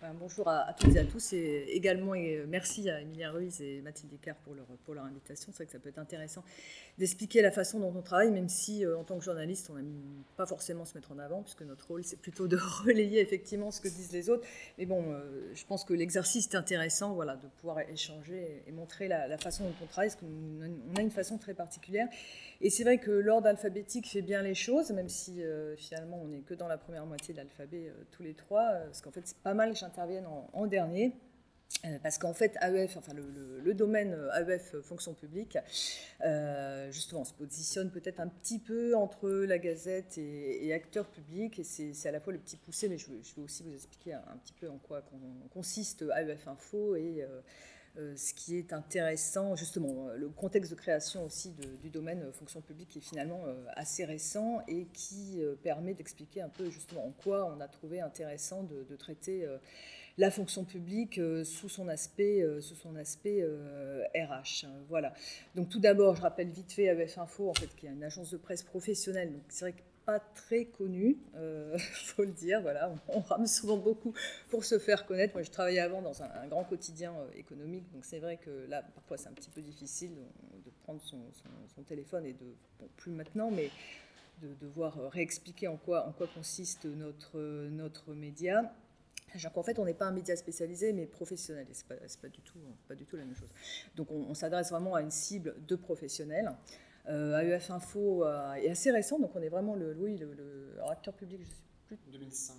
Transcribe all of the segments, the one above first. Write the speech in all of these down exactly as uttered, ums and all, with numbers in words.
Enfin, bonjour à, à toutes et à tous, et également et merci à Emilia Ruiz et Mathilde Icard pour leur, pour leur invitation. C'est vrai que ça peut être intéressant d'expliquer la façon dont on travaille, même si euh, en tant que journaliste, on n'aime pas forcément se mettre en avant, puisque notre rôle, c'est plutôt de relayer effectivement ce que disent les autres. Mais bon, euh, je pense que l'exercice est intéressant, voilà, de pouvoir échanger et montrer la, la façon dont on travaille, parce qu'on a une façon très particulière. Et c'est vrai que l'ordre alphabétique fait bien les choses, même si euh, finalement on n'est que dans la première moitié de l'alphabet euh, tous les trois, euh, parce qu'en fait c'est pas mal que j'intervienne en, en dernier. Euh, parce qu'en fait, A E F, enfin le, le, le domaine A E F fonction publique, euh, justement, se positionne peut-être un petit peu entre la Gazette et, et acteurs publics, et c'est, c'est à la fois le petit poussé, mais je, je vais aussi vous expliquer un, un petit peu en quoi consiste A E F Info et euh, Euh, ce qui est intéressant, justement, le contexte de création aussi de, du domaine fonction publique est finalement euh, assez récent et qui euh, permet d'expliquer un peu justement en quoi on a trouvé intéressant de, de traiter euh, la fonction publique euh, sous son aspect, euh, sous son aspect euh, R H. Voilà. Donc tout d'abord, je rappelle vite fait A E F Info, en fait, qui est une agence de presse professionnelle. Donc c'est vrai que pas très connu, il euh, faut le dire, voilà, on, on rame souvent beaucoup pour se faire connaître. Moi, je travaillais avant dans un, un grand quotidien euh, économique, donc c'est vrai que là, parfois, c'est un petit peu difficile de, de prendre son, son, son téléphone et de, bon, plus maintenant, mais de devoir réexpliquer en quoi, en quoi consiste notre, notre média. Sachant qu'en fait, on n'est pas un média spécialisé, mais professionnel, et ce n'est pas, c'est pas, du tout, pas du tout la même chose. Donc, on, on s'adresse vraiment à une cible de professionnels. Euh, A E F Info euh, est assez récent, donc on est vraiment le, oui, le, le alors, acteur public, je ne sais plus. deux mille cinq.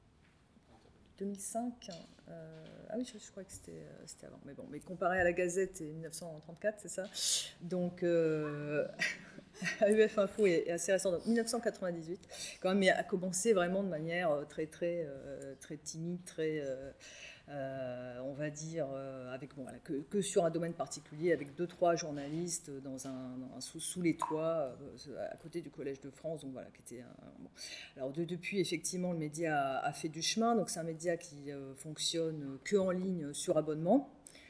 deux mille cinq euh, Ah oui, je, je crois que c'était, euh, c'était avant. Mais bon, mais comparé à la Gazette et dix-neuf cent trente-quatre, c'est ça. Donc, euh, A E F Info est, est assez récent, donc dix-neuf cent quatre-vingt-dix-huit, quand même, mais a commencé vraiment de manière très, très, euh, très timide, très... Euh, Euh, on va dire, euh, avec, bon, voilà, que, que sur un domaine particulier, avec deux, trois journalistes dans un, dans un sous, sous les toits, euh, à côté du Collège de France. Donc, voilà, qui était un, bon. Alors, de, depuis, effectivement, le média a, a fait du chemin. Donc, c'est un média qui euh, fonctionne que en ligne sur abonnement.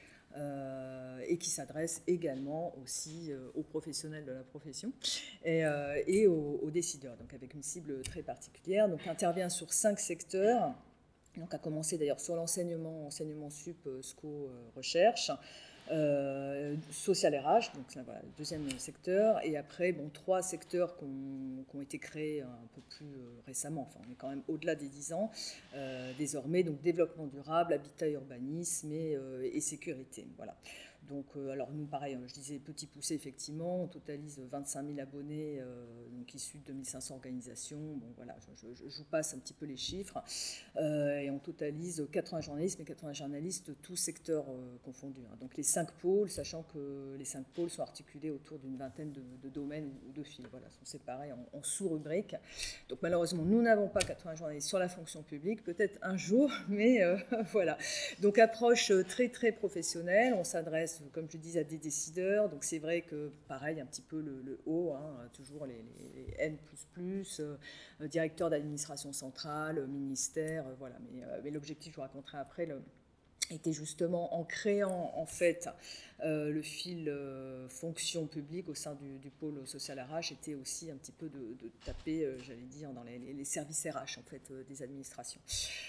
Euh, et qui s'adresse également aussi euh, aux professionnels de la profession et, euh, et aux, aux décideurs, donc avec une cible très particulière. Donc, intervient sur cinq secteurs. Donc, à commencer d'ailleurs sur l'enseignement, enseignement sup, SCO, euh, recherche, euh, social R H, donc ça, voilà, le deuxième secteur, et après, bon, trois secteurs qui ont, qui ont été créés un peu plus euh, récemment, enfin, on est quand même au-delà des dix ans, euh, désormais, donc développement durable, habitat, urbanisme et, euh, et sécurité, voilà. Donc, euh, alors nous, pareil, je disais petit poussé, effectivement, on totalise vingt-cinq mille abonnés, euh, donc issus de deux mille cinq cents organisations. Bon, voilà, je, je, je vous passe un petit peu les chiffres. Euh, et on totalise quatre-vingts journalistes, mais quatre-vingts journalistes, tous secteurs euh, confondus. Hein. Donc les cinq pôles, sachant que les cinq pôles sont articulés autour d'une vingtaine de, de domaines ou de fils, voilà, sont séparés en, en sous-rubriques. Donc malheureusement, nous n'avons pas quatre-vingts journalistes sur la fonction publique, peut-être un jour, mais euh, voilà. Donc approche très très professionnelle, on s'adresse, comme je dis, à des décideurs. Donc c'est vrai que pareil, un petit peu le, le haut, hein, toujours les, les, les N plus plus, euh, directeur d'administration centrale, ministère, euh, voilà. Mais, euh, mais l'objectif, je vous raconterai après, le, était justement en créant en fait euh, le fil euh, fonction publique au sein du, du pôle social R H, était aussi un petit peu de, de taper, euh, j'allais dire, dans les, les services R H en fait euh, des administrations.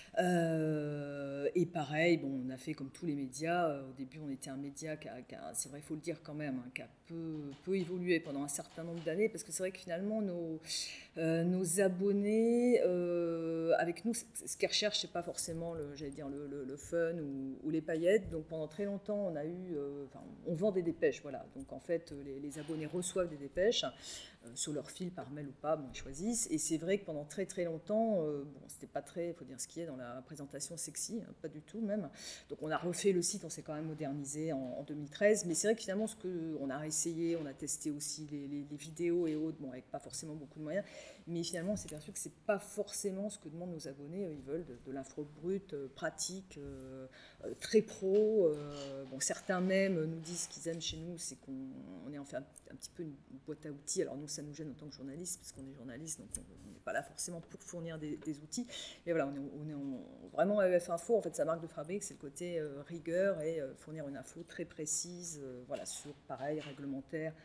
Euh, et pareil, bon, on a fait comme tous les médias. Euh, au début, on était un média qui a, qui a, c'est vrai, il faut le dire quand même, hein, qui a peu, peu évolué pendant un certain nombre d'années, parce que c'est vrai que finalement, nos, euh, nos abonnés, euh, avec nous, ce qu'ils recherchent, c'est pas forcément, le, j'allais dire, le, le, le fun ou, ou les paillettes. Donc pendant très longtemps, on a eu, euh, enfin, on vend des dépêches, voilà. Donc en fait, les, les abonnés reçoivent des dépêches. Euh, sur leur fil, par mail ou pas, bon, ils choisissent. Et c'est vrai que pendant très très longtemps, euh, bon, c'était pas très, il faut dire ce qui est dans la présentation sexy, hein, pas du tout même. Donc on a refait le site, on s'est quand même modernisé en, en deux mille treize. Mais c'est vrai que finalement, ce que on a essayé, on a testé aussi les, les, les vidéos et autres, bon, avec pas forcément beaucoup de moyens. Mais finalement, on s'est aperçu que c'est pas forcément ce que demandent nos abonnés. Ils veulent de, de l'info brute, euh, pratique, euh, euh, très pro. Euh, bon, certains même nous disent ce qu'ils aiment chez nous, c'est qu'on on est en fait un, un petit peu une boîte à outils. Alors nous, ça nous gêne en tant que journaliste, parce qu'on est journaliste, donc on n'est pas là forcément pour fournir des, des outils. Mais voilà, on est, on est en, vraiment A E F Info, en fait, sa marque de fabrique, c'est le côté euh, rigueur et euh, fournir une info très précise, euh, voilà, sur, pareil, réglementaire,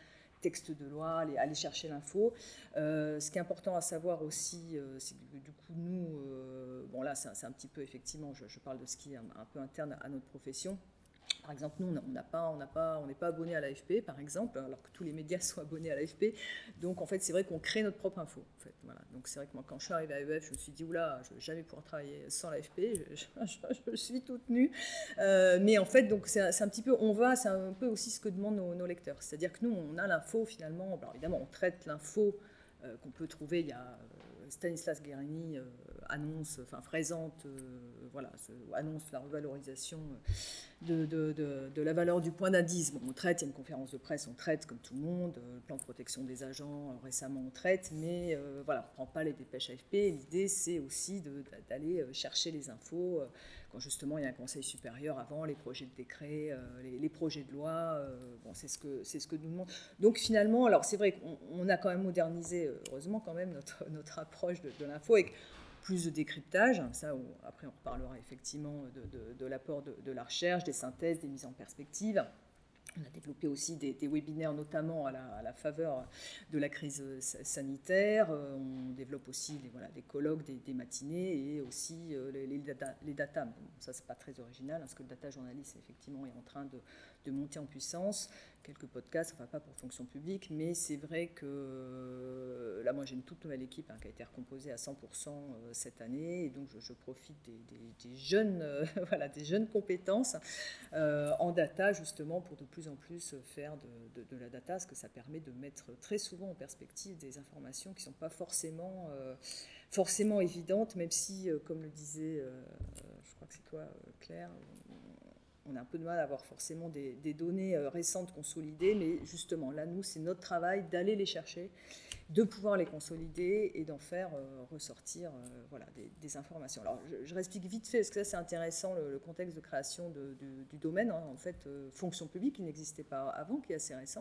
texte de loi, aller, aller chercher l'info. Euh, ce qui est important à savoir aussi, euh, c'est que du coup, nous, euh, bon là, c'est, c'est un petit peu, effectivement, je, je parle de ce qui est un, un peu interne à notre profession. Par exemple, nous, on n'a pas, on n'a pas, on n'est pas abonné à l'A F P, par exemple, alors que tous les médias sont abonnés à l'A F P. Donc, en fait, c'est vrai qu'on crée notre propre info. En fait, voilà. Donc, c'est vrai que moi, quand je suis arrivée à U F, je me suis dit, oula, je ne vais jamais pouvoir travailler sans l'A F P. Je, je, je, je suis toute nue. Euh, mais en fait, donc, c'est, c'est un petit peu, on va, c'est un peu aussi ce que demandent nos, nos lecteurs. C'est-à-dire que nous, on a l'info finalement. Alors, évidemment, on traite l'info euh, qu'on peut trouver. Il y a euh, Stanislas Guérini. Euh, annonce, enfin présente, euh, voilà, annonce la revalorisation de, de, de, de la valeur du point d'indice. Bon, on traite, il y a une conférence de presse, on traite comme tout le monde, le plan de protection des agents, euh, récemment on traite, mais euh, voilà, on ne prend pas les dépêches A F P. L'idée, c'est aussi de, d'aller chercher les infos euh, quand justement il y a un conseil supérieur avant, les projets de décret, euh, les, les projets de loi, euh, bon, c'est ce que c'est ce que nous demandons. Donc finalement, alors c'est vrai qu'on on a quand même modernisé, heureusement quand même, notre, notre approche de, de l'info avec plus de décryptage, ça, on, après on reparlera effectivement de, de, de l'apport de, de la recherche, des synthèses, des mises en perspective. On a développé aussi des, des webinaires, notamment à la, à la faveur de la crise sanitaire. On développe aussi des, voilà, des colloques, des, des matinées et aussi euh, les, les, data, les data. Bon, ça, c'est pas très original, parce que le data journaliste, effectivement, est en train de, de monter en puissance. Quelques podcasts, enfin pas pour fonction publique, mais c'est vrai que là, moi, j'ai une toute nouvelle équipe hein, qui a été recomposée à cent pour cent cette année, et donc je, je profite des, des, des, jeunes, euh, voilà, des jeunes compétences euh, en data, justement, pour de plus en plus faire de, de, de la data, parce que ça permet de mettre très souvent en perspective des informations qui ne sont pas forcément, euh, forcément évidentes, même si, euh, comme le disait, euh, je crois que c'est toi, Claire, on a un peu de mal à avoir forcément des, des données récentes consolidées, mais justement, là, nous, c'est notre travail d'aller les chercher, de pouvoir les consolider et d'en faire euh, ressortir euh, voilà, des, des informations. Alors, je, je réexplique vite fait, parce que ça, c'est intéressant, le, le contexte de création de, de, du domaine, hein, en fait, euh, fonction publique, qui n'existait pas avant, qui est assez récent.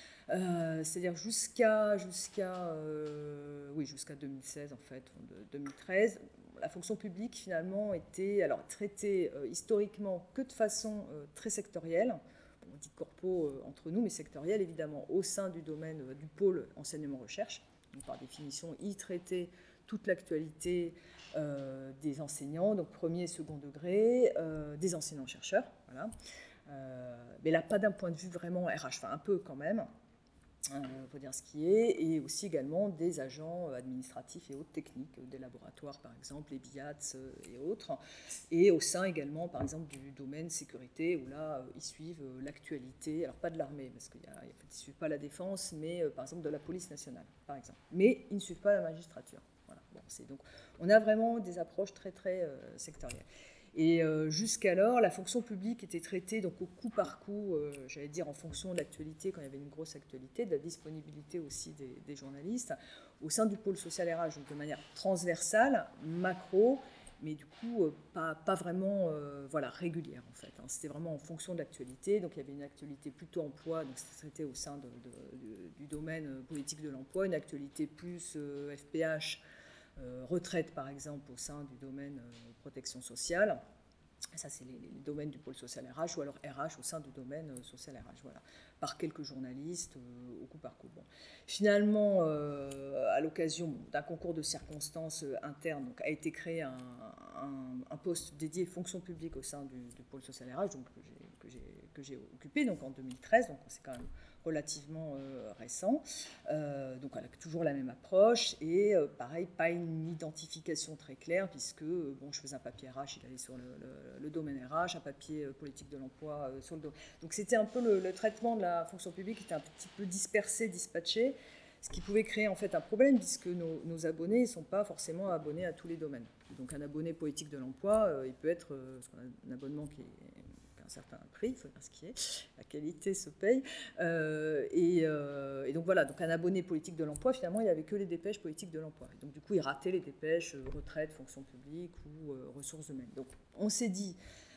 Euh, c'est-à-dire jusqu'à, jusqu'à, euh, oui, jusqu'à deux mille seize, en fait, deux mille treize, la fonction publique, finalement, était alors, traitée euh, historiquement que de façon euh, très sectorielle. Bon, on dit corpo euh, entre nous, mais sectorielle, évidemment, au sein du domaine euh, du pôle enseignement-recherche. Donc, par définition, y traiter toute l'actualité euh, des enseignants, donc premier et second degré, euh, des enseignants-chercheurs, voilà. Euh, mais là, pas d'un point de vue vraiment R H, enfin un peu quand même. Il euh, faut dire ce qui est, et aussi également des agents administratifs et autres techniques, des laboratoires par exemple, les B I A T S et autres, et au sein également par exemple du domaine sécurité, où là ils suivent l'actualité, alors pas de l'armée, parce qu'ils ne suivent pas la défense, mais par exemple de la police nationale, par exemple. Mais ils ne suivent pas la magistrature. Voilà. Bon, c'est, donc, on a vraiment des approches très très euh, sectorielles. Et euh, jusqu'alors, la fonction publique était traitée donc, au coup par coup, euh, j'allais dire en fonction de l'actualité, quand il y avait une grosse actualité, de la disponibilité aussi des, des journalistes, au sein du pôle social R H, donc de manière transversale, macro, mais du coup euh, pas, pas vraiment euh, voilà, régulière en fait. Hein. C'était vraiment en fonction de l'actualité, donc il y avait une actualité plutôt emploi, donc c'était traité au sein de, de, de, du domaine politique de l'emploi, une actualité plus euh, F P H, Euh, retraite, par exemple, au sein du domaine euh, protection sociale. Ça, c'est les, les domaines du pôle social R H, ou alors R H au sein du domaine euh, social R H, voilà, par quelques journalistes, euh, au coup par coup. Bon. Finalement, euh, à l'occasion bon, d'un concours de circonstances euh, internes, donc, a été créé un, un, un poste dédié fonction publique au sein du, du pôle social R H, donc, que, j'ai, que, j'ai, que j'ai occupé donc, en deux mille treize, donc c'est quand même relativement euh, récent, euh, donc avec toujours la même approche, et euh, pareil, pas une identification très claire, puisque euh, bon, je faisais un papier R H, il allait sur le, le, le domaine R H, un papier euh, politique de l'emploi euh, sur le domaine. Donc c'était un peu le, le traitement de la fonction publique qui était un petit peu dispersé, dispatché, ce qui pouvait créer en fait un problème, puisque nos, nos abonnés ne sont pas forcément abonnés à tous les domaines. Donc un abonné politique de l'emploi, euh, il peut être euh, un abonnement qui est certain prix, il faut dire ce qui est, la qualité se paye. Euh, et, euh, et donc voilà, donc un abonné politique de l'emploi, finalement, il n'y avait que les dépêches politiques de l'emploi. Et donc du coup, il ratait les dépêches euh, retraite, fonction publique ou euh, ressources humaines. Donc on s'est dit,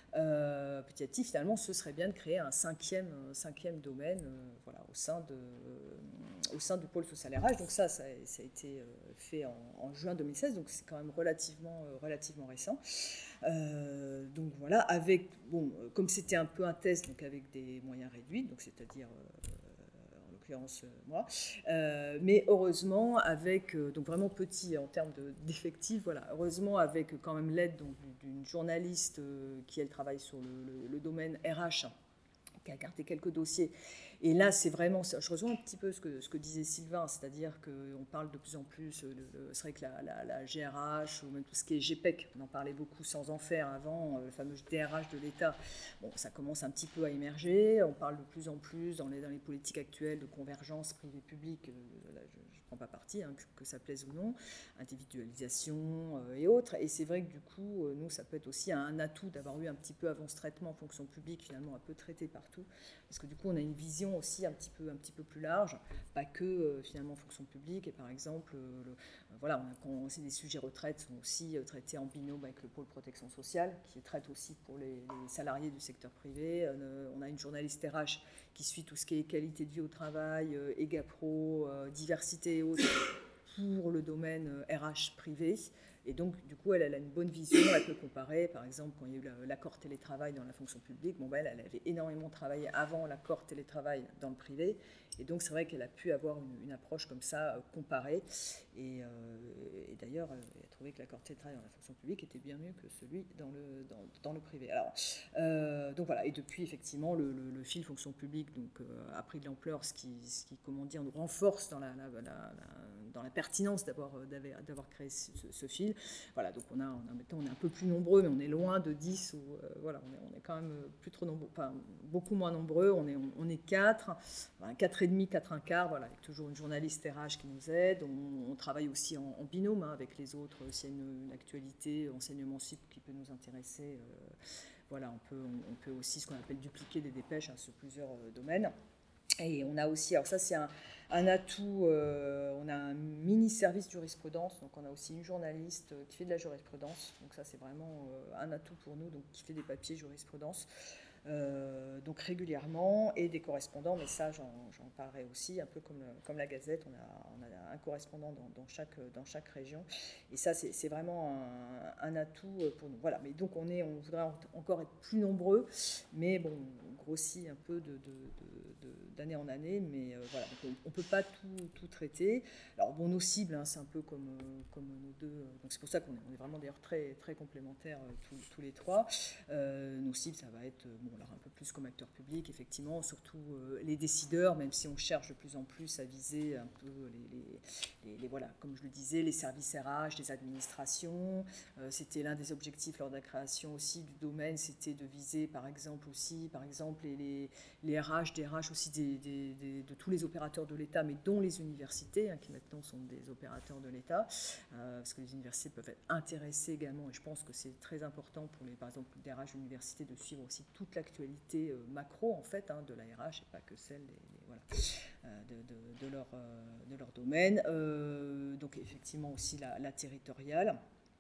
euh, petit à petit, finalement, ce serait bien de créer un cinquième, euh, cinquième domaine euh, voilà, au, sein de, euh, au sein du pôle social R H. Donc ça, ça, ça a été euh, fait en, en juin deux mille seize, donc c'est quand même relativement, euh, relativement récent. Euh, donc voilà, avec, bon, comme c'était un peu un test, donc avec des moyens réduits, donc c'est-à-dire, euh, en l'occurrence moi. Euh, mais heureusement, avec, euh, donc vraiment petit en termes de, d'effectifs, voilà, heureusement avec quand même l'aide donc, d'une journaliste euh, qui, elle, travaille sur le, le, le domaine R H, qui a gardé quelques dossiers. Et là, c'est vraiment, je rejoins un petit peu ce que, ce que disait Sylvain, c'est-à-dire qu'on parle de plus en plus, de, de, c'est vrai que la, la, la G R H, ou même tout ce qui est G P E C, on en parlait beaucoup sans en faire avant, le fameux D R H de l'État, bon, ça commence un petit peu à émerger, on parle de plus en plus dans les, dans les politiques actuelles de convergence privé-public, là, je ne prends pas parti, hein, que, que ça plaise ou non, individualisation euh, et autres, et c'est vrai que du coup, nous, ça peut être aussi un atout d'avoir eu un petit peu avant ce traitement en fonction publique, finalement un peu traité partout, parce que du coup, on a une vision aussi un petit peu, un petit peu plus large, pas que euh, finalement fonction publique, et par exemple, euh, le, euh, voilà, on a, quand c'est des sujets retraite sont aussi euh, traités en binôme avec le pôle protection sociale, qui traite aussi pour les, les salariés du secteur privé. Euh, on a une journaliste R H qui suit tout ce qui est qualité de vie au travail, euh, EGAPRO, euh, diversité et autres, pour le domaine euh, R H privé. Et donc, du coup, elle, elle a une bonne vision, elle peut comparer, par exemple, quand il y a eu l'accord télétravail dans la fonction publique, bon, ben, elle avait énormément travaillé avant l'accord télétravail dans le privé, et donc c'est vrai qu'elle a pu avoir une, une approche comme ça, euh, comparée, et, euh, et d'ailleurs, elle a trouvé que l'accord télétravail dans la fonction publique était bien mieux que celui dans le, dans, dans le privé. Alors, euh, donc voilà, et depuis, effectivement, le, le, le fil fonction publique donc, euh, a pris de l'ampleur, ce qui, ce qui, comment dire, nous renforce dans la, la, la, la dans la pertinence d'avoir, d'avoir créé ce, ce fil. Voilà, donc on a, on a, maintenant on est un peu plus nombreux, mais on est loin de dix, ou euh, voilà, on est, on est quand même plus trop nombreux, enfin beaucoup moins nombreux, on est, on, on est quatre, enfin, quatre et demi, quatre un quart, voilà, avec toujours une journaliste R H qui nous aide, on, on travaille aussi en, en binôme hein, avec les autres, s'il y a une, une actualité, enseignement cible qui peut nous intéresser, euh, voilà, on peut, on, on peut aussi ce qu'on appelle dupliquer des dépêches hein, sur plusieurs euh, domaines. Et on a aussi, alors ça c'est un, un atout, euh, on a un mini-service jurisprudence, donc on a aussi une journaliste qui fait de la jurisprudence, donc ça c'est vraiment euh, un atout pour nous, donc qui fait des papiers jurisprudence, euh, donc régulièrement, et des correspondants, mais ça j'en, j'en parlerai aussi, un peu comme, comme la Gazette, on a, on a un correspondant dans, dans, chaque, dans chaque région, et ça c'est, c'est vraiment un, un atout pour nous. Voilà, mais donc on, est, on voudrait encore être plus nombreux, mais bon, on grossit un peu de, de, de, de d'année en année, mais euh, voilà, donc on ne peut pas tout, tout traiter. Alors bon, nos cibles, hein, c'est un peu comme, euh, comme nos deux, euh, donc c'est pour ça qu'on est, on est vraiment d'ailleurs très, très complémentaires euh, tous, tous les trois. Euh, nos cibles, ça va être, bon, alors un peu plus comme acteurs publics, effectivement, surtout euh, les décideurs, même si on cherche de plus en plus à viser un peu les, les, les, les voilà, comme je le disais, les services R H, les administrations. Euh, c'était l'un des objectifs lors de la création aussi du domaine, c'était de viser par exemple aussi, par exemple, les, les, les R H, des R H aussi des Des, des, des, de tous les opérateurs de l'État, mais dont les universités, hein, qui maintenant sont des opérateurs de l'État, euh, parce que les universités peuvent être intéressées également, et je pense que c'est très important pour les, par exemple, les R H universités de suivre aussi toute l'actualité euh, macro, en fait, hein, de la R H, et pas que celle des, des, voilà, euh, de, de, de, leur, euh, de leur domaine. Euh, donc, effectivement, aussi la, la territoriale.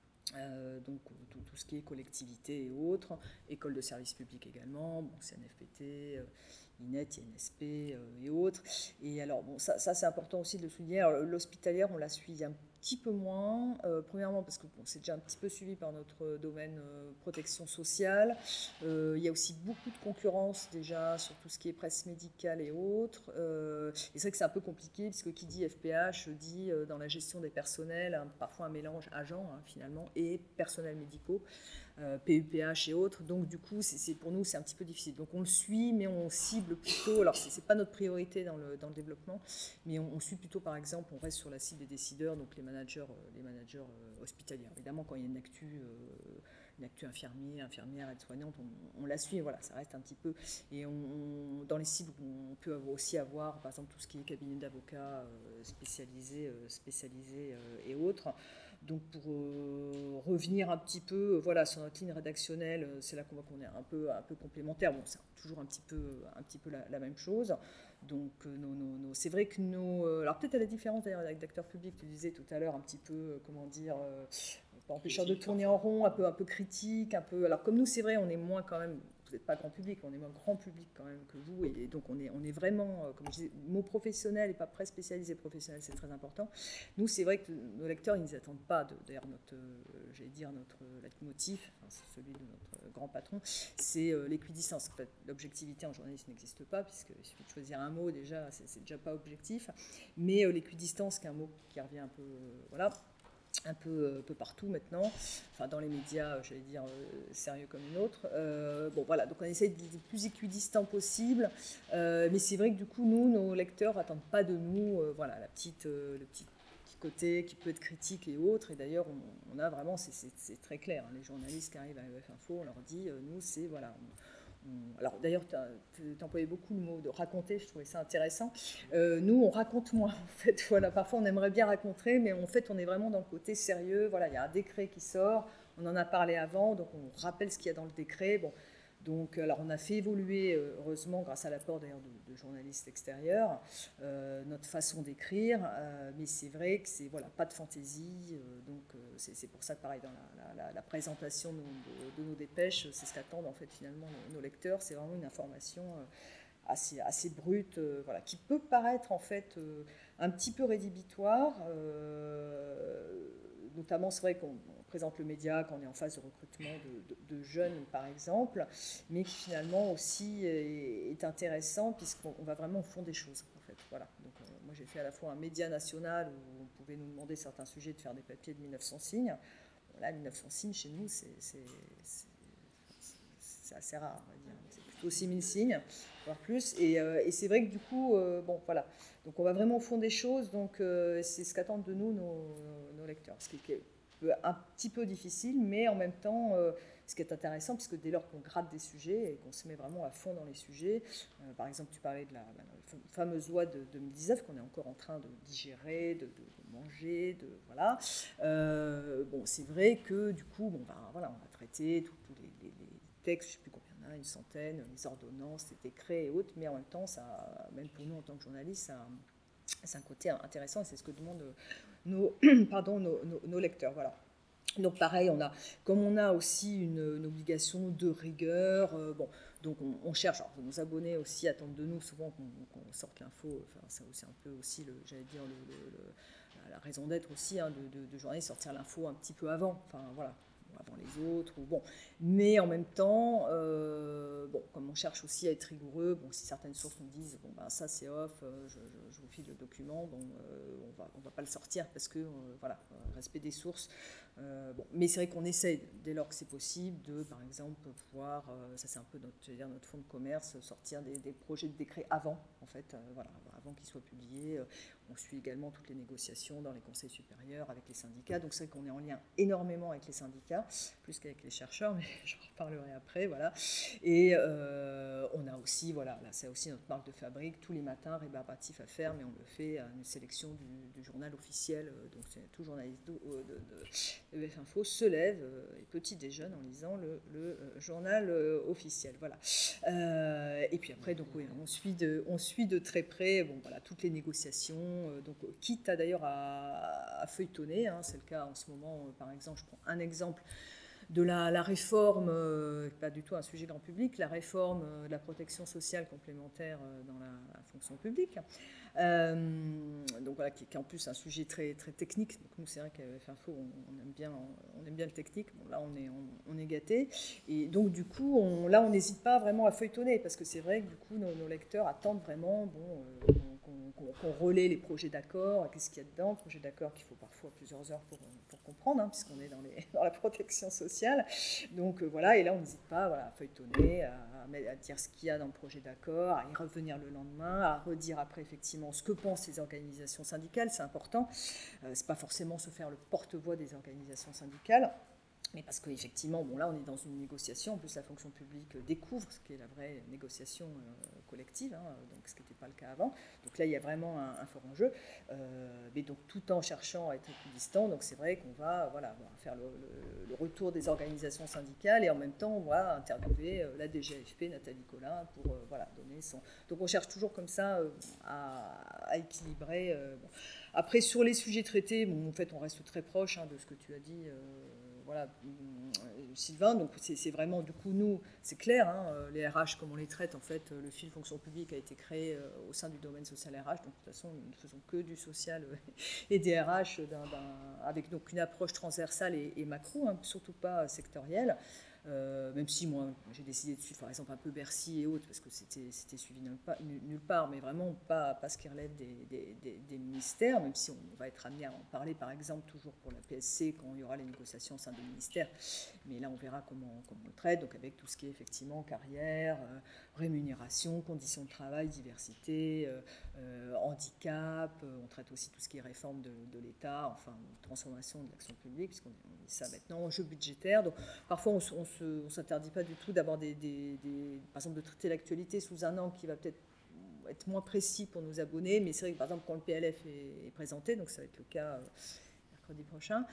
Euh, donc tout, tout ce qui est collectivité et autres, école de service public également, bon, C N F P T, euh, I N E T, I N S P euh, et autres. Et alors, bon, ça, ça c'est important aussi de le souligner. Alors, l'hospitalière, on la suit un petit peu moins. Euh, premièrement, parce que bon, c'est déjà un petit peu suivi par notre domaine euh, protection sociale. Euh, il y a aussi beaucoup de concurrence déjà sur tout ce qui est presse médicale et autres. Euh, et c'est vrai que c'est un peu compliqué, puisque qui dit F P H dit euh, dans la gestion des personnels, hein, parfois un mélange agents hein, finalement, et personnels médicaux. Euh, P U P H et autres, donc du coup c'est, c'est, pour nous c'est un petit peu difficile, donc on le suit mais on cible plutôt, alors c'est, c'est pas notre priorité dans le, dans le développement, mais on, on suit plutôt par exemple, on reste sur la cible des décideurs, donc les managers, les managers euh, hospitaliers. Évidemment quand il y a une actu, euh, une actu infirmier, infirmière, aide-soignante, on, on la suit, voilà, ça reste un petit peu, et on, on, dans les cibles on peut aussi avoir par exemple tout ce qui est cabinet d'avocats euh, spécialisés, euh, spécialisés euh, et autres. Donc pour euh, revenir un petit peu euh, voilà, sur notre ligne rédactionnelle, euh, c'est là qu'on voit qu'on est un peu, un peu complémentaires. Bon, c'est toujours un petit peu, un petit peu la, la même chose. Donc euh, nos, nos, nos, c'est vrai que nos... Euh, alors peut-être à la différence d'ailleurs avec d'acteurs publics, tu disais tout à l'heure un petit peu, euh, comment dire, euh, pas empêcheur de tourner en rond, un peu, un peu critique, un peu... Alors comme nous, c'est vrai, on est moins quand même... n'êtes pas grand public, on est moins grand public quand même que vous, et, et donc on est, on est vraiment, comme je disais, mot professionnel et pas presse spécialisé professionnel, c'est très important. Nous, c'est vrai que nos lecteurs, ils n'attendent pas, de, d'ailleurs, notre, euh, j'allais dire, notre leitmotiv, enfin, c'est celui de notre grand patron, c'est euh, l'équidistance. En fait, l'objectivité en journalisme n'existe pas, puisqu'il suffit de choisir un mot, déjà, c'est, c'est déjà pas objectif, mais euh, l'équidistance, qui est un mot qui revient un peu, euh, voilà, un peu, un peu partout maintenant, enfin dans les médias, j'allais dire euh, sérieux comme une autre. Euh, bon voilà, donc on essaie d'être le plus équidistant possible, euh, mais c'est vrai que du coup nous, nos lecteurs n'attendent pas de nous, euh, voilà, la petite, euh, le petit, petit côté qui peut être critique et autres. Et d'ailleurs, on, on a vraiment, c'est, c'est, c'est très clair, hein, les journalistes qui arrivent à E F Info, on leur dit, euh, nous c'est voilà. On, Alors d'ailleurs, tu employais beaucoup le mot de raconter, je trouvais ça intéressant. Euh, nous, on raconte moins, en fait. Voilà, parfois, on aimerait bien raconter, mais en fait, on est vraiment dans le côté sérieux. Voilà, il y a un décret qui sort, on en a parlé avant, donc on rappelle ce qu'il y a dans le décret. Bon, donc, alors, on a fait évoluer, heureusement, grâce à l'apport d'ailleurs de, de journalistes extérieurs, euh, notre façon d'écrire, euh, mais c'est vrai que c'est voilà, pas de fantaisie, euh, donc euh, c'est, c'est pour ça que pareil, dans la, la, la présentation de, de, de nos dépêches, c'est ce qu'attendent en fait finalement nos, nos lecteurs, c'est vraiment une information euh, assez, assez brute, euh, voilà, qui peut paraître en fait euh, un petit peu rédhibitoire, euh, notamment c'est vrai qu'on présente le média quand on est en phase de recrutement de, de, de jeunes, par exemple, mais qui finalement aussi est, est intéressant puisqu'on va vraiment au fond des choses, en fait. Voilà. Donc, euh, moi, j'ai fait à la fois un média national où on pouvait nous demander certains sujets de faire des papiers de mille neuf cents signes. Bon, là, mille neuf cents signes, chez nous, c'est, c'est, c'est, c'est assez rare, on va dire. C'est plutôt six mille signes, voire plus. Et, euh, et c'est vrai que du coup, euh, bon, voilà. Donc, on va vraiment au fond des choses. Donc, euh, c'est ce qu'attendent de nous nos, nos lecteurs. Ce qui est un petit peu difficile, mais en même temps, euh, ce qui est intéressant, puisque dès lors qu'on gratte des sujets et qu'on se met vraiment à fond dans les sujets, euh, par exemple, tu parlais de la, la fameuse loi de deux mille dix-neuf qu'on est encore en train de digérer, de, de, de manger, de voilà. Euh, bon, c'est vrai que du coup, bon, ben, voilà, on va traiter tous les, les, les textes, je ne sais plus combien il y en a, une centaine, les ordonnances, les décrets et autres, mais en même temps, ça, même pour nous en tant que journalistes, ça, c'est un côté intéressant et c'est ce que demandent nos, pardon, nos, nos, nos lecteurs. Voilà. Donc pareil, on a, comme on a aussi une, une obligation de rigueur, euh, bon, donc on, on cherche, alors nos abonnés aussi attendent de nous souvent qu'on, qu'on sorte l'info, enfin c'est aussi un peu aussi, le, j'allais dire, le, le, le, la raison d'être aussi hein, de, de, de journalistes, sortir l'info un petit peu avant, enfin voilà, avant les autres, ou bon. Mais en même temps, euh, bon, comme on cherche aussi à être rigoureux, bon, si certaines sources nous disent, bon, ben, ça c'est off, euh, je, je, je vous file le document, bon, euh, on va, on va pas le sortir parce que, euh, voilà, respect des sources. Euh, bon, mais c'est vrai qu'on essaie, dès lors que c'est possible, de, par exemple, pouvoir, euh, ça c'est un peu notre, je veux dire, notre fonds de commerce, sortir des, des projets de décret avant, en fait, euh, voilà, avant qu'ils soient publiés. On suit également toutes les négociations dans les conseils supérieurs avec les syndicats. Donc c'est vrai qu'on est en lien énormément avec les syndicats, plus qu'avec les chercheurs, mais j'en reparlerai après, voilà. Et euh, on a aussi, voilà, là c'est aussi notre marque de fabrique, tous les matins, rébarbatif à faire, mais on le fait à une sélection du, du journal officiel. Donc c'est tout journaliste de, de, de, de E F Info se lève, euh, et petit déjeune en lisant le, le euh, journal euh, officiel, voilà. Euh, et puis après, donc oui, on suit de, on suit de très près, bon voilà, toutes les négociations. Donc, quitte à d'ailleurs à, à feuilletonner, hein, c'est le cas en ce moment, par exemple, je prends un exemple de la, la réforme, euh, pas du tout un sujet grand public, la réforme de la protection sociale complémentaire dans la, la fonction publique. Euh, donc voilà, qui, qui est en plus un sujet très, très technique. Donc nous, c'est vrai qu'à E F Info, on, on, aime bien, on, on aime bien le technique. Bon, là, on est, on, on est gâtés. Et donc, du coup, on, là, on n'hésite pas vraiment à feuilletonner, parce que c'est vrai que, du coup, nos, nos lecteurs attendent vraiment bon, euh, qu'on, qu'on, qu'on relaie les projets d'accord, qu'est-ce qu'il y a dedans, projets d'accord qu'il faut parfois plusieurs heures pour, pour comprendre, hein, puisqu'on est dans, les, dans la protection sociale. Donc, euh, voilà, et là, on n'hésite pas voilà, à feuilletonner, à, à dire ce qu'il y a dans le projet d'accord, à y revenir le lendemain, à redire après, effectivement, ce que pensent les organisations syndicales, c'est important. Euh, c'est pas forcément se faire le porte-voix des organisations syndicales, mais parce qu'effectivement, bon, là, on est dans une négociation. En plus, la fonction publique découvre ce qu'est la vraie négociation euh, collective, hein, donc ce qui n'était pas le cas avant. Donc là, il y a vraiment un, un fort enjeu, euh, mais donc tout en cherchant à être équidistant. Donc c'est vrai qu'on va, voilà, on va faire le, le, le retour des organisations syndicales et en même temps, on va interviewer la D G A F P, Nathalie Collin, pour euh, voilà, donner son... Donc on cherche toujours comme ça euh, à, à équilibrer. Euh, bon. Après, sur les sujets traités, bon, en fait, on reste très proche hein, de ce que tu as dit. Euh, voilà, euh, Sylvain. Donc c'est, c'est vraiment, du coup, nous, c'est clair, hein, les R H, comme on les traite, en fait, le fil fonction publique a été créé euh, au sein du domaine social R H. Donc de toute façon, nous ne faisons que du social euh, et des R H d'un, d'un, avec donc une approche transversale et, et macro, hein, surtout pas sectorielle. Euh, même si moi j'ai décidé de suivre par exemple un peu Bercy et autres parce que c'était, c'était suivi nulle part, nulle part, mais vraiment pas, pas ce qui relève des, des, des, des ministères, même si on va être amené à en parler par exemple toujours pour la P S C quand il y aura les négociations au sein des ministères, mais là on verra comment, comment on le traite, donc avec tout ce qui est effectivement carrière, euh, rémunération, conditions de travail, diversité, euh, euh, handicap, euh, on traite aussi tout ce qui est réforme de, de l'État, enfin transformation de l'action publique, puisqu'on dit ça maintenant, enjeux budgétaires, donc parfois on, on on ne s'interdit pas du tout d'avoir des, des, des, par exemple de traiter l'actualité sous un angle qui va peut-être être moins précis pour nos abonnés, mais c'est vrai que par exemple quand le P L F est, est présenté, donc ça va être le cas euh, mercredi prochain,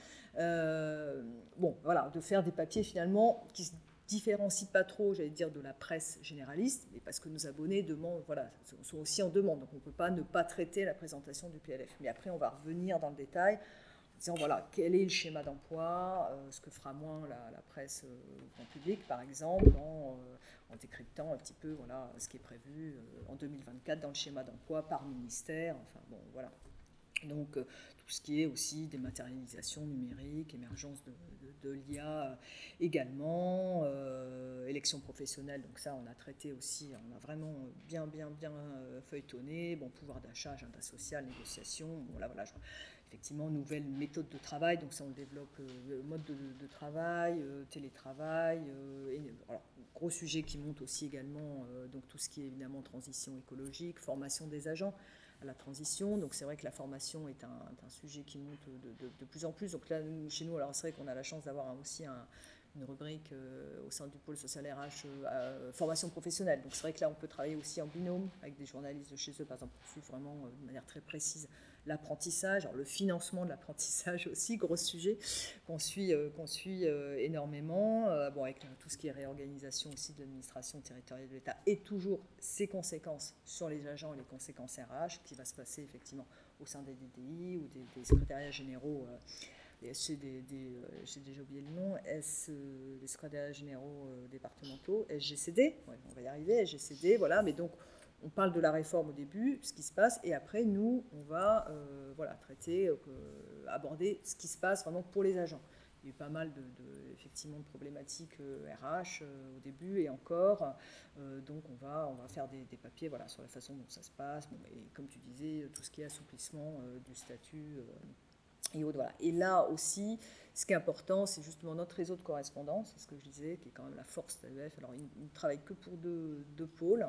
euh, bon voilà, de faire des papiers finalement qui se différencient pas trop, j'allais dire, de la presse généraliste, mais parce que nos abonnés demandent, voilà, sont aussi en demande, donc on ne peut pas ne pas traiter la présentation du P L F. Mais après on va revenir dans le détail, disant voilà, quel est le schéma d'emploi, euh, ce que fera moins la, la presse euh, grand public, par exemple, en, euh, en décryptant un petit peu voilà, ce qui est prévu euh, en deux mille vingt-quatre dans le schéma d'emploi par ministère, enfin bon, voilà. Donc euh, tout ce qui est aussi dématérialisation numérique, émergence de, de, de l'I A également, euh, élection professionnelle, donc ça on a traité aussi, on a vraiment bien bien bien euh, feuilletonné, bon, pouvoir d'achat, agenda social, négociation, bon là voilà, je, effectivement, nouvelles méthodes de travail, donc ça on le développe, euh, mode de, de travail, euh, télétravail, euh, et, alors, gros sujet qui monte aussi également, euh, donc tout ce qui est évidemment transition écologique, formation des agents à la transition, donc c'est vrai que la formation est un, un sujet qui monte de, de, de plus en plus, donc là nous, chez nous, alors c'est vrai qu'on a la chance d'avoir un, aussi un, une rubrique euh, au sein du pôle social R H, euh, euh, formation professionnelle, donc c'est vrai que là on peut travailler aussi en binôme avec des journalistes de chez eux, par exemple, pour suivre vraiment euh, de manière très précise l'apprentissage, alors le financement de l'apprentissage aussi, gros sujet qu'on suit, euh, qu'on suit euh, énormément, euh, bon, avec euh, tout ce qui est réorganisation aussi de l'administration territoriale de l'État et toujours ses conséquences sur les agents et les conséquences R H qui va se passer effectivement au sein des D D I ou des, des secrétariats généraux, euh, les S G D, des, euh, j'ai déjà oublié le nom, S, euh, les secrétariats généraux euh, départementaux, S G C D, ouais, on va y arriver, S G C D, voilà, mais donc on parle de la réforme au début, ce qui se passe, et après, nous, on va euh, voilà, traiter, euh, aborder ce qui se passe vraiment pour les agents. Il y a eu pas mal de, de, effectivement, de problématiques euh, R H euh, au début et encore. Euh, donc, on va, on va faire des, des papiers voilà, sur la façon dont ça se passe. Bon, et comme tu disais, tout ce qui est assouplissement euh, du statut euh, et autres. Voilà. Et là aussi, ce qui est important, c'est justement notre réseau de correspondance, c'est ce que je disais, qui est quand même la force de l'A U F. Alors, il ne travaille que pour deux, deux pôles.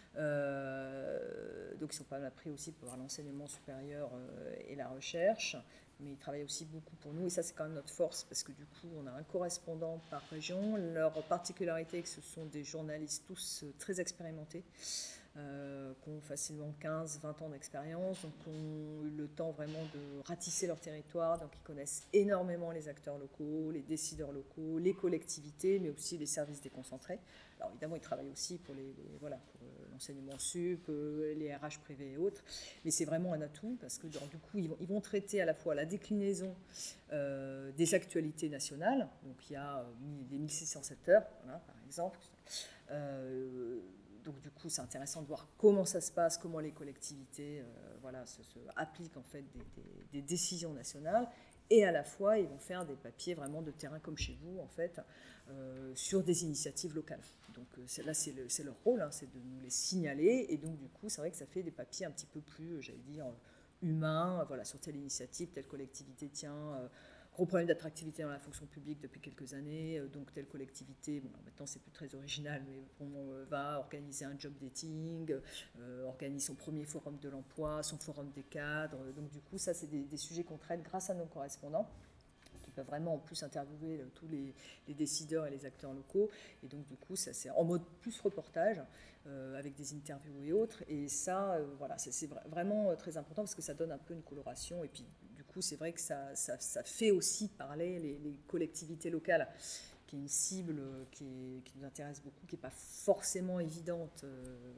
Euh, donc ils sont pas mal pris aussi pour l'enseignement supérieur euh, et la recherche, mais ils travaillent aussi beaucoup pour nous et ça c'est quand même notre force parce que du coup on a un correspondant par région. Leur particularité, que ce sont des journalistes tous très expérimentés, euh, qui ont facilement quinze vingt ans d'expérience, donc qui ont eu le temps vraiment de ratisser leur territoire, donc ils connaissent énormément les acteurs locaux, les décideurs locaux, les collectivités, mais aussi les services déconcentrés. Alors évidemment, ils travaillent aussi pour, les, les, voilà, pour euh, l'enseignement sup, euh, les R H privés et autres, mais c'est vraiment un atout parce que genre, du coup, ils vont, ils vont traiter à la fois la déclinaison euh, des actualités nationales, donc il y a euh, des mille six cent sept heures, voilà, par exemple, euh, donc du coup, c'est intéressant de voir comment ça se passe, comment les collectivités euh, voilà, se, se appliquent en fait des, des, des décisions nationales. Et à la fois, ils vont faire des papiers vraiment de terrain comme chez vous, en fait, euh, sur des initiatives locales. Donc c'est, là, c'est, le, c'est leur rôle, hein, c'est de nous les signaler. Et donc, du coup, c'est vrai que ça fait des papiers un petit peu plus, j'allais dire, humains. Voilà, sur telle initiative, telle collectivité tient... Euh, gros problème d'attractivité dans la fonction publique depuis quelques années, donc telle collectivité, bon, maintenant c'est plus très original, mais on va organiser un job dating, euh, organise son premier forum de l'emploi, son forum des cadres, donc du coup ça c'est des, des sujets qu'on traite grâce à nos correspondants, qui peuvent vraiment en plus interviewer tous les, les décideurs et les acteurs locaux, et donc du coup ça c'est en mode plus reportage, euh, avec des interviews et autres, et ça euh, voilà, c'est, c'est vraiment très important parce que ça donne un peu une coloration, et puis c'est vrai que ça, ça, ça fait aussi parler les, les collectivités locales, qui est une cible qui, est, qui nous intéresse beaucoup, qui n'est pas forcément évidente euh,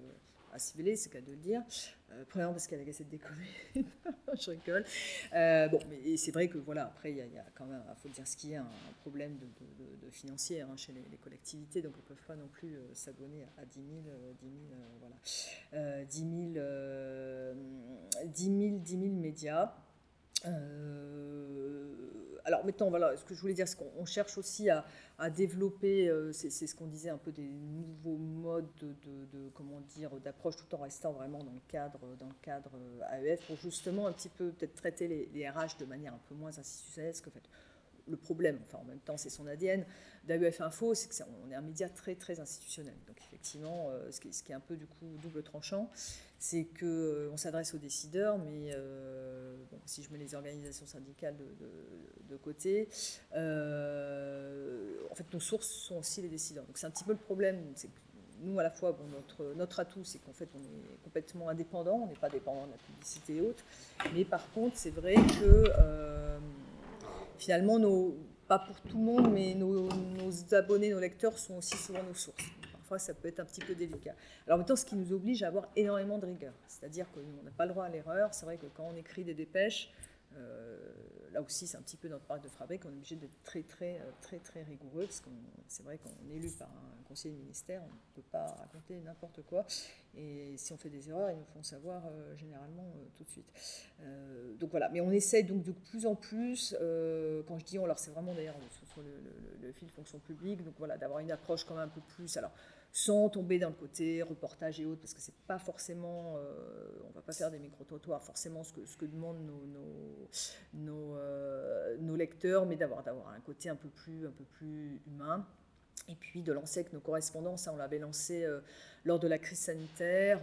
à cibeler, c'est qu'à de le dire. Euh, premièrement parce qu'il y a la Gazette des communes, je rigole. Euh, bon, mais c'est vrai que voilà, après il y, y a quand même, il faut dire ce qu'il y a, un, un problème de, de, de, de financier hein, chez les, les collectivités, donc on ne peut pas non plus euh, s'abonner à dix mille, euh, dix mille, euh, voilà, euh, dix mille, euh, dix mille, dix mille médias. Euh, alors maintenant, voilà, ce que je voulais dire, c'est qu'on cherche aussi à, à développer, euh, c'est, c'est ce qu'on disait, un peu des nouveaux modes de, de, de comment dire, d'approche, tout en restant vraiment dans le cadre, dans le cadre A E F, pour justement un petit peu peut-être traiter les, les R H de manière un peu moins institutionnelle, parce qu'en fait, le problème, enfin en même temps c'est son A D N, d'A E F Info, c'est qu'on est un média très très institutionnel. Donc effectivement, euh, ce, qui est, ce qui est un peu du coup double tranchant, c'est qu'on euh, s'adresse aux décideurs, mais euh, bon, si je mets les organisations syndicales de, de, de côté, euh, en fait nos sources sont aussi les décideurs. Donc c'est un petit peu le problème, c'est que nous à la fois, bon, notre, notre atout c'est qu'en fait on est complètement indépendant, on n'est pas dépendant de la publicité et autres, mais par contre c'est vrai que euh, finalement, nos, pas pour tout le monde, mais nos, nos abonnés, nos lecteurs sont aussi souvent nos sources. Parfois, ça peut être un petit peu délicat. Alors, en même temps, ce qui nous oblige à avoir énormément de rigueur. C'est-à-dire qu'on n'a pas le droit à l'erreur. C'est vrai que quand on écrit des dépêches, euh, là aussi, c'est un petit peu notre marque de fabrique. On est obligé d'être très, très, très, très rigoureux. Parce que c'est vrai qu'on est élu par un conseiller de ministère, on ne peut pas raconter n'importe quoi. Et si on fait des erreurs, ils nous font savoir euh, généralement euh, tout de suite. Euh, donc voilà, mais on essaye donc de plus en plus, euh, quand je dis on, alors c'est vraiment d'ailleurs sur le, le, le fil fonction publique, donc voilà, d'avoir une approche quand même un peu plus, alors sans tomber dans le côté reportage et autres, parce que c'est pas forcément, euh, on va pas faire des micro-trottoirs, forcément ce que, ce que demandent nos, nos, nos, euh, nos lecteurs, mais d'avoir, d'avoir un côté un peu plus, un peu plus humain. Et puis de lancer avec nos correspondants, ça on l'avait lancé euh, lors de la crise sanitaire,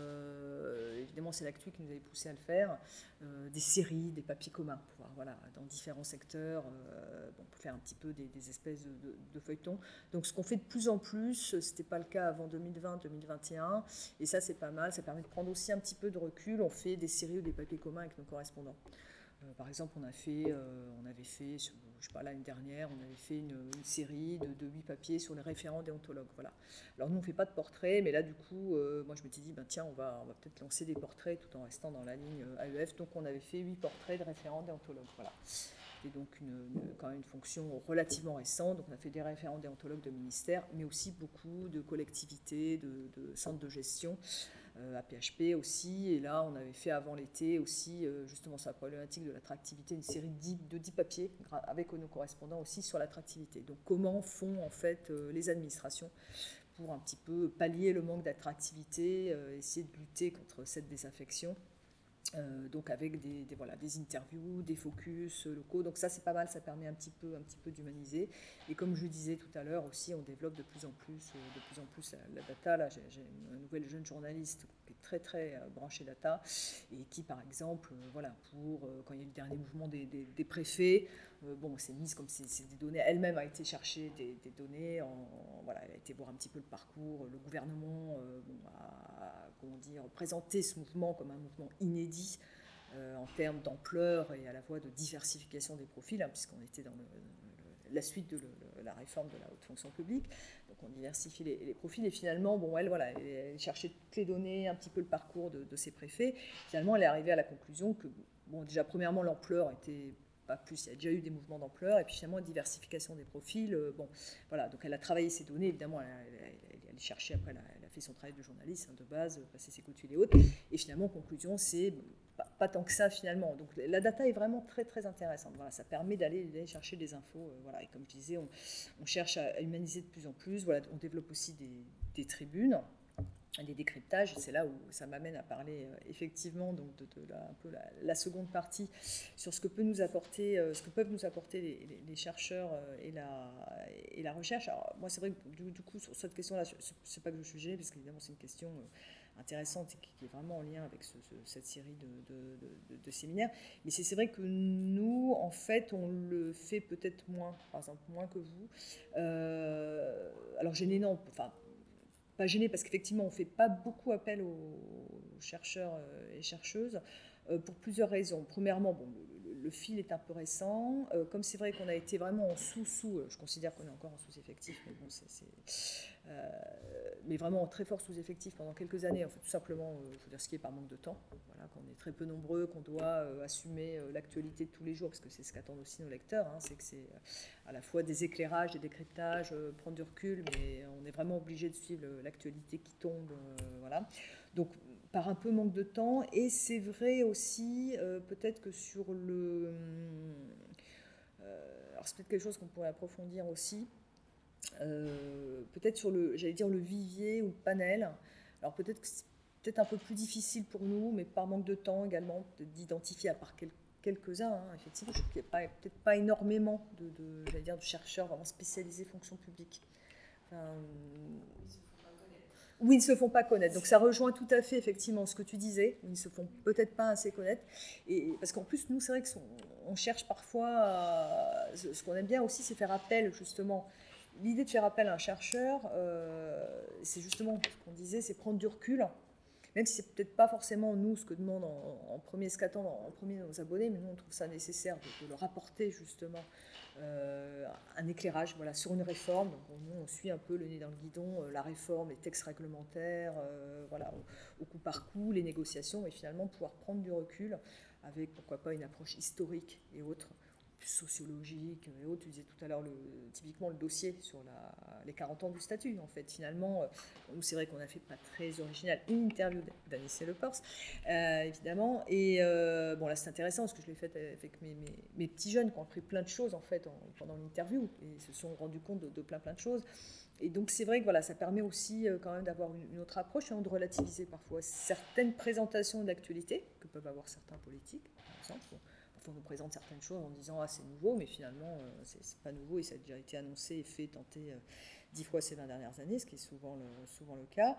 euh, évidemment c'est l'actu qui nous avait poussé à le faire, euh, des séries, des papiers communs, pour voir, voilà, dans différents secteurs, euh, bon, pour faire un petit peu des, des espèces de, de, de feuilletons. Donc ce qu'on fait de plus en plus, ce n'était pas le cas avant deux mille vingt deux mille vingt et un, et ça c'est pas mal, ça permet de prendre aussi un petit peu de recul, on fait des séries ou des papiers communs avec nos correspondants. Euh, par exemple, on, a fait, euh, on avait fait, je ne sais pas, l'année dernière, on avait fait une, une série de, de huit papiers sur les référents déontologues. Voilà. Alors nous, on ne fait pas de portraits, mais là, du coup, euh, moi, je m'étais dit, ben, tiens, on va, on va peut-être lancer des portraits tout en restant dans la ligne A E F. Donc, on avait fait huit portraits de référents déontologues. Voilà. C'était donc une, une, quand même une fonction relativement récente. Donc, on a fait des référents déontologues de ministères, mais aussi beaucoup de collectivités, de, de centres de gestion. Euh, à P H P aussi, et là on avait fait avant l'été aussi euh, justement sur la problématique de l'attractivité, une série de dix, de dix papiers avec nos correspondants aussi sur l'attractivité. Donc comment font en fait euh, les administrations pour un petit peu pallier le manque d'attractivité, euh, essayer de lutter contre cette désaffection. Euh, donc avec des, des, voilà, des interviews, des focus locaux, donc ça c'est pas mal, ça permet un petit peu, un petit peu d'humaniser. Et comme je le disais tout à l'heure aussi, on développe de plus en plus, euh, de plus en plus la, la data. Là, j'ai, j'ai une nouvelle jeune journaliste qui est très très euh, branchée data et qui par exemple, euh, voilà, pour euh, quand il y a eu le dernier mouvement des, des, des préfets, euh, bon, c'est mise comme c'est, c'est des données. Elle-même a été chercher des, des données, en, en, voilà, elle a été voir un petit peu le parcours, le gouvernement, euh, bon, a, comment dire, présenté ce mouvement comme un mouvement inédit. Euh, en termes d'ampleur et à la fois de diversification des profils, hein, puisqu'on était dans le, le, la suite de le, la réforme de la haute fonction publique. Donc on diversifie les, les profils et finalement, bon, elle, voilà, elle, elle cherchait toutes les données, un petit peu le parcours de, de ces préfets. Finalement, elle est arrivée à la conclusion que, bon, déjà, premièrement, l'ampleur était pas plus, il y a déjà eu des mouvements d'ampleur, et puis finalement, une diversification des profils. Euh, bon, voilà, donc elle a travaillé ces données, évidemment, elle, elle, elle, elle cherchait après, elle a, elle a fait son travail de journaliste, hein, de base, passer ses coups de fil et autres. Et finalement, conclusion, c'est pas, pas tant que ça finalement. Donc la data est vraiment très très intéressante. Voilà, ça permet d'aller, d'aller chercher des infos. Euh, voilà, et comme je disais, on, on cherche à, à humaniser de plus en plus. Voilà, on développe aussi des, des tribunes, des décryptages. C'est là où ça m'amène à parler euh, effectivement donc de, de la, un peu la, la seconde partie sur ce que peut nous apporter, euh, ce que peuvent nous apporter les, les, les chercheurs euh, et, la, et la recherche. Alors moi c'est vrai que du, du coup sur cette question-là, c'est, c'est pas que je suis gênée parce qu'évidemment c'est une question euh, intéressante et qui, qui est vraiment en lien avec ce, ce, cette série de, de, de, de, de séminaires. Mais c'est, c'est vrai que nous en fait on le fait peut-être moins, par exemple moins que vous. Euh, alors gênant, enfin pas gêné parce qu'effectivement on ne fait pas beaucoup appel aux chercheurs et chercheuses pour plusieurs raisons. Premièrement, bon, le, le fil est un peu récent, comme c'est vrai qu'on a été vraiment en sous-sous, je considère qu'on est encore en sous-effectif, mais bon, c'est, c'est, euh, mais vraiment très fort sous-effectif pendant quelques années, en fait, tout simplement, il euh, faut dire ce qui est par manque de temps, voilà, qu'on est très peu nombreux, qu'on doit euh, assumer euh, l'actualité de tous les jours, parce que c'est ce qu'attendent aussi nos lecteurs, hein, c'est que c'est euh, à la fois des éclairages, des décryptages, euh, prendre du recul, mais on est vraiment obligé de suivre l'actualité qui tombe, euh, voilà. Donc, par un peu manque de temps, et c'est vrai aussi, euh, peut-être que sur le... Euh, alors c'est peut-être quelque chose qu'on pourrait approfondir aussi, Euh, peut-être sur le, j'allais dire le vivier ou le panel. Alors peut-être que c'est peut-être un peu plus difficile pour nous, mais par manque de temps également, d'identifier à part quel, quelques-uns, hein, effectivement, je trouve qu'il n'y a peut-être pas énormément de, de, j'allais dire, de chercheurs vraiment spécialisés fonction publique. Enfin, où ils ne se font pas connaître. Donc ça rejoint tout à fait effectivement ce que tu disais, où ils ne se font peut-être pas assez connaître. Et, parce qu'en plus, nous, c'est vrai qu'on cherche parfois, à, ce qu'on aime bien aussi, c'est faire appel justement. L'idée de faire appel à un chercheur, euh, c'est justement ce qu'on disait, c'est prendre du recul, même si c'est peut-être pas forcément nous ce que demandent en, en premier, ce qu'attendent en, en premier nos abonnés, mais nous on trouve ça nécessaire de, de leur apporter justement euh, un éclairage, voilà, sur une réforme. Donc on, nous on suit un peu le nez dans le guidon, euh, la réforme, les textes réglementaires, euh, voilà, au, au coup par coup, les négociations, et finalement pouvoir prendre du recul avec pourquoi pas une approche historique et autres, sociologique et autres. Tu disais tout à l'heure, le, typiquement le dossier sur la, les quarante ans du statut. En fait, finalement, nous, c'est vrai qu'on a fait pas très original une interview d'Anicet Le Pors, euh, évidemment. Et euh, bon, là, c'est intéressant parce que je l'ai fait avec mes, mes, mes petits jeunes qui ont appris plein de choses en fait en, pendant l'interview et se sont rendus compte de, de plein plein de choses. Et donc, c'est vrai que voilà, ça permet aussi euh, quand même d'avoir une, une autre approche, hein, de relativiser parfois certaines présentations d'actualité que peuvent avoir certains politiques, par exemple. On nous présente certaines choses en disant « Ah, c'est nouveau », mais finalement, euh, c'est, c'est pas nouveau et ça a déjà été annoncé et fait, tenté euh, dix fois ces vingt dernières années, ce qui est souvent le, souvent le cas.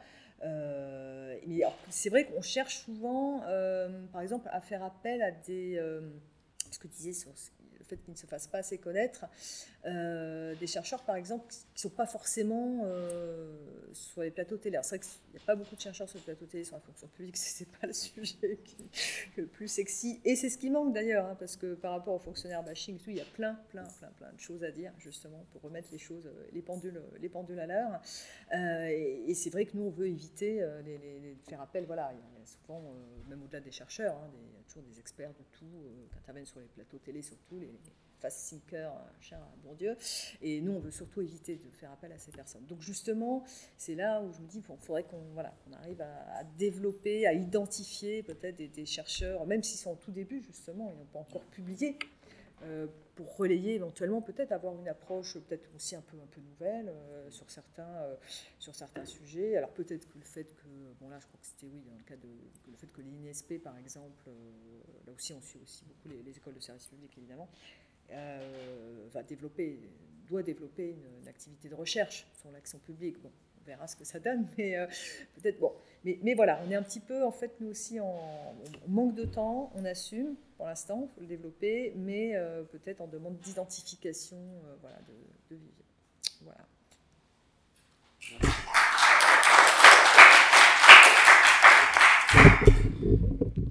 Euh, mais alors, c'est vrai qu'on cherche souvent, euh, par exemple, à faire appel à des... Euh, ce que tu disais sur le fait qu'ils ne se fassent pas assez connaître, euh, des chercheurs, par exemple, qui ne sont pas forcément euh, sur les plateaux télé. Alors, c'est vrai qu'il n'y a pas beaucoup de chercheurs sur les plateaux télé, sur la fonction publique, ce n'est pas le sujet qui, qui est le plus sexy. Et c'est ce qui manque d'ailleurs, hein, parce que par rapport aux fonctionnaires bashing, tout, il y a plein, plein, plein, plein de choses à dire, justement, pour remettre les choses, les pendules, les pendules à l'heure. Euh, et, et c'est vrai que nous, on veut éviter euh, les, les, les faire appel, voilà, il y a souvent, euh, même au-delà des chercheurs, hein, des, il y a toujours des experts de tout, euh, qui interviennent sur les plateaux télé, surtout les fast-thinkers, cher bon Dieu. Et nous, on veut surtout éviter de faire appel à ces personnes. Donc justement, c'est là où je me dis, bon, il faudrait qu'on, voilà, qu'on arrive à, à développer, à identifier peut-être des, des chercheurs, même s'ils sont au tout début, justement, ils n'ont pas encore publié, euh, pour relayer éventuellement, peut-être avoir une approche peut-être aussi un peu, un peu nouvelle euh, sur, certains, euh, sur certains sujets. Alors peut-être que le fait que, bon là je crois que c'était oui, dans le cas de le fait que l'I N S P par exemple, euh, là aussi on suit aussi beaucoup les, les écoles de service public évidemment, euh, va développer, doit développer une, une activité de recherche sur l'action publique. Bon, on verra ce que ça donne, mais euh, peut-être bon. Mais, mais voilà, on est un petit peu, en fait, nous aussi, en, on manque de temps, on assume, pour l'instant, il faut le développer, mais euh, peut-être en demande d'identification euh, voilà, de, de vivier. Voilà.